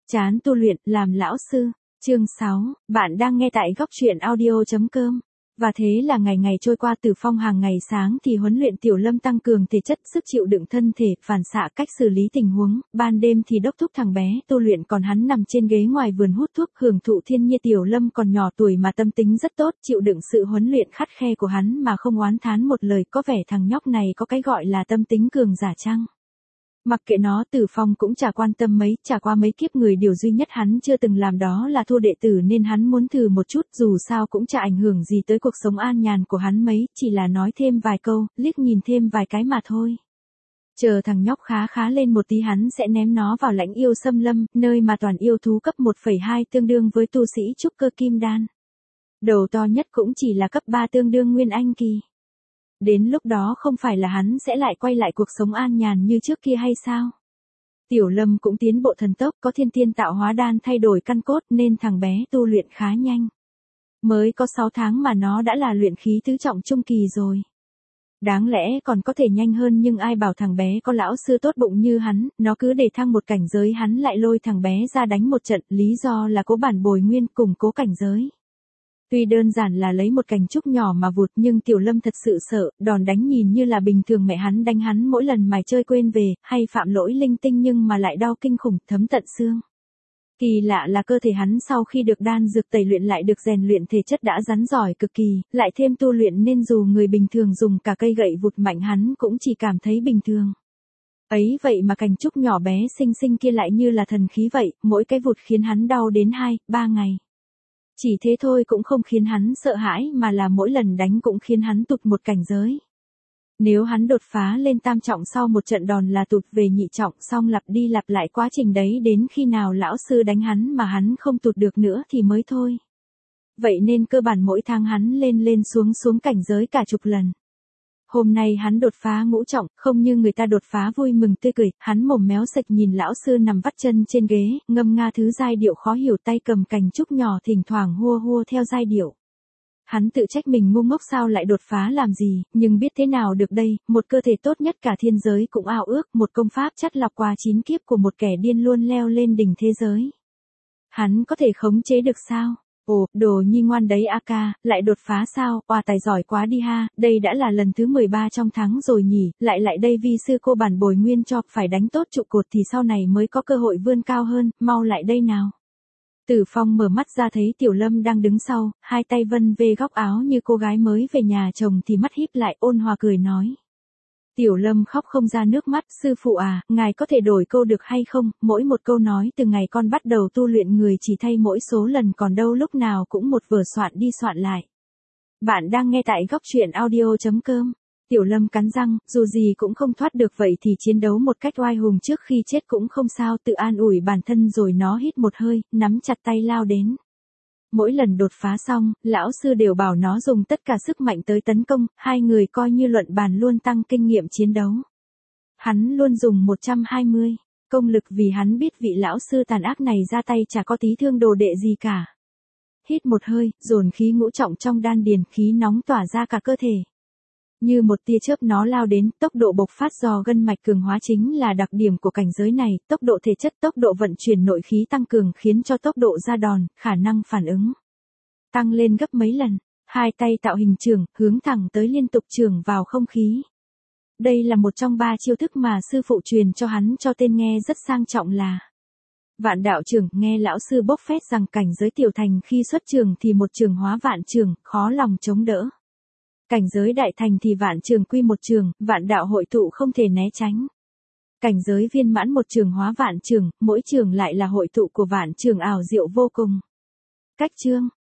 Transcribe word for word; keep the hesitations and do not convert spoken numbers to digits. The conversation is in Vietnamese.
Chán tu luyện, làm lão sư. Chương sáu, bạn đang nghe tại góc truyện audio chấm com. Và thế là ngày ngày trôi qua, Tử Phong hàng ngày sáng thì huấn luyện Tiểu Lâm tăng cường thể chất, sức chịu đựng thân thể, phản xạ cách xử lý tình huống, ban đêm thì đốc thúc thằng bé tu luyện, còn hắn nằm trên ghế ngoài vườn hút thuốc hưởng thụ thiên nhiên. Tiểu Lâm còn nhỏ tuổi mà tâm tính rất tốt, chịu đựng sự huấn luyện khắt khe của hắn mà không oán thán một lời, có vẻ thằng nhóc này có cái gọi là tâm tính cường giả chăng? Mặc kệ nó, Tử Phong cũng chả quan tâm mấy, chả qua mấy kiếp người, điều duy nhất hắn chưa từng làm đó là thua đệ tử, nên hắn muốn thử một chút, dù sao cũng chả ảnh hưởng gì tới cuộc sống an nhàn của hắn mấy, chỉ là nói thêm vài câu, liếc nhìn thêm vài cái mà thôi. Chờ thằng nhóc khá khá lên một tí hắn sẽ ném nó vào lãnh yêu xâm lâm, nơi mà toàn yêu thú cấp một phẩy hai tương đương với tu sĩ trúc cơ kim đan. Đầu to nhất cũng chỉ là cấp ba tương đương nguyên anh kỳ. Đến lúc đó không phải là hắn sẽ lại quay lại cuộc sống an nhàn như trước kia hay sao? Tiểu Lâm cũng tiến bộ thần tốc, có thiên tiên tạo hóa đan thay đổi căn cốt nên thằng bé tu luyện khá nhanh. Mới có sáu tháng mà nó đã là luyện khí tứ trọng trung kỳ rồi. Đáng lẽ còn có thể nhanh hơn, nhưng ai bảo thằng bé có lão sư tốt bụng như hắn, nó cứ để thăng một cảnh giới hắn lại lôi thằng bé ra đánh một trận, lý do là cố bản bồi nguyên, củng cố cảnh giới. Tuy đơn giản là lấy một cành trúc nhỏ mà vụt, nhưng Tiểu Lâm thật sự sợ, đòn đánh nhìn như là bình thường mẹ hắn đánh hắn mỗi lần mải chơi quên về, hay phạm lỗi linh tinh nhưng mà lại đau kinh khủng, thấm tận xương. Kỳ lạ là cơ thể hắn sau khi được đan dược tẩy luyện lại được rèn luyện thể chất đã rắn giỏi cực kỳ, lại thêm tu luyện nên dù người bình thường dùng cả cây gậy vụt mạnh hắn cũng chỉ cảm thấy bình thường. Ấy vậy mà cành trúc nhỏ bé xinh xinh kia lại như là thần khí vậy, mỗi cái vụt khiến hắn đau đến hai, ba ngày. Chỉ thế thôi cũng không khiến hắn sợ hãi, mà là mỗi lần đánh cũng khiến hắn tụt một cảnh giới. Nếu hắn đột phá lên tam trọng sau một trận đòn là tụt về nhị trọng, xong lặp đi lặp lại quá trình đấy đến khi nào lão sư đánh hắn mà hắn không tụt được nữa thì mới thôi. Vậy nên cơ bản mỗi tháng hắn lên lên xuống xuống cảnh giới cả chục lần. Hôm nay hắn đột phá ngũ trọng, không như người ta đột phá vui mừng tươi cười, hắn mồm méo sạch nhìn lão sư nằm vắt chân trên ghế, ngâm nga thứ giai điệu khó hiểu, tay cầm cành trúc nhỏ thỉnh thoảng hua hua theo giai điệu. Hắn tự trách mình ngu ngốc sao lại đột phá làm gì, nhưng biết thế nào được đây, một cơ thể tốt nhất cả thiên giới cũng ao ước, một công pháp chắt lọc qua chín kiếp của một kẻ điên luôn leo lên đỉnh thế giới. Hắn có thể khống chế được sao? Ồ, đồ nhi ngoan đấy a ca, lại đột phá sao, oà tài giỏi quá đi ha, đây đã là lần thứ mười ba trong tháng rồi nhỉ, lại lại đây vi sư cô bản bồi nguyên cho, phải đánh tốt trụ cột thì sau này mới có cơ hội vươn cao hơn, mau lại đây nào. Tử Phong mở mắt ra thấy Tiểu Lâm đang đứng sau, hai tay vân về góc áo như cô gái mới về nhà chồng thì mắt híp lại ôn hòa cười nói. Tiểu Lâm khóc không ra nước mắt, sư phụ à, ngài có thể đổi câu được hay không, mỗi một câu nói từ ngày con bắt đầu tu luyện người chỉ thay mỗi số lần, còn đâu lúc nào cũng một vở soạn đi soạn lại. Bạn đang nghe tại góc truyện audio chấm com. Tiểu Lâm cắn răng, dù gì cũng không thoát được vậy thì chiến đấu một cách oai hùng trước khi chết cũng không sao, tự an ủi bản thân rồi nó hít một hơi, nắm chặt tay lao đến. Mỗi lần đột phá xong, lão sư đều bảo nó dùng tất cả sức mạnh tới tấn công, hai người coi như luận bàn luôn tăng kinh nghiệm chiến đấu. Hắn luôn dùng một trăm hai mươi công lực vì hắn biết vị lão sư tàn ác này ra tay chả có tí thương đồ đệ gì cả. Hít một hơi, dồn khí ngũ trọng trong đan điền, khí nóng tỏa ra cả cơ thể. Như một tia chớp nó lao đến, tốc độ bộc phát do gân mạch cường hóa chính là đặc điểm của cảnh giới này, tốc độ thể chất, tốc độ vận chuyển nội khí tăng cường khiến cho tốc độ ra đòn, khả năng phản ứng tăng lên gấp mấy lần. Hai tay tạo hình chưởng, hướng thẳng tới liên tục chưởng vào không khí. Đây là một trong ba chiêu thức mà sư phụ truyền cho hắn, cho tên nghe rất sang trọng là Vạn Đạo Chưởng. Nghe lão sư bốc phét rằng cảnh giới tiểu thành khi xuất chưởng thì một chưởng hóa vạn chưởng, khó lòng chống đỡ. Cảnh giới đại thành thì vạn trường quy một trường, vạn đạo hội tụ không thể né tránh. Cảnh giới viên mãn một trường hóa vạn trường, mỗi trường lại là hội tụ của vạn trường ảo diệu vô cùng. Cách chương,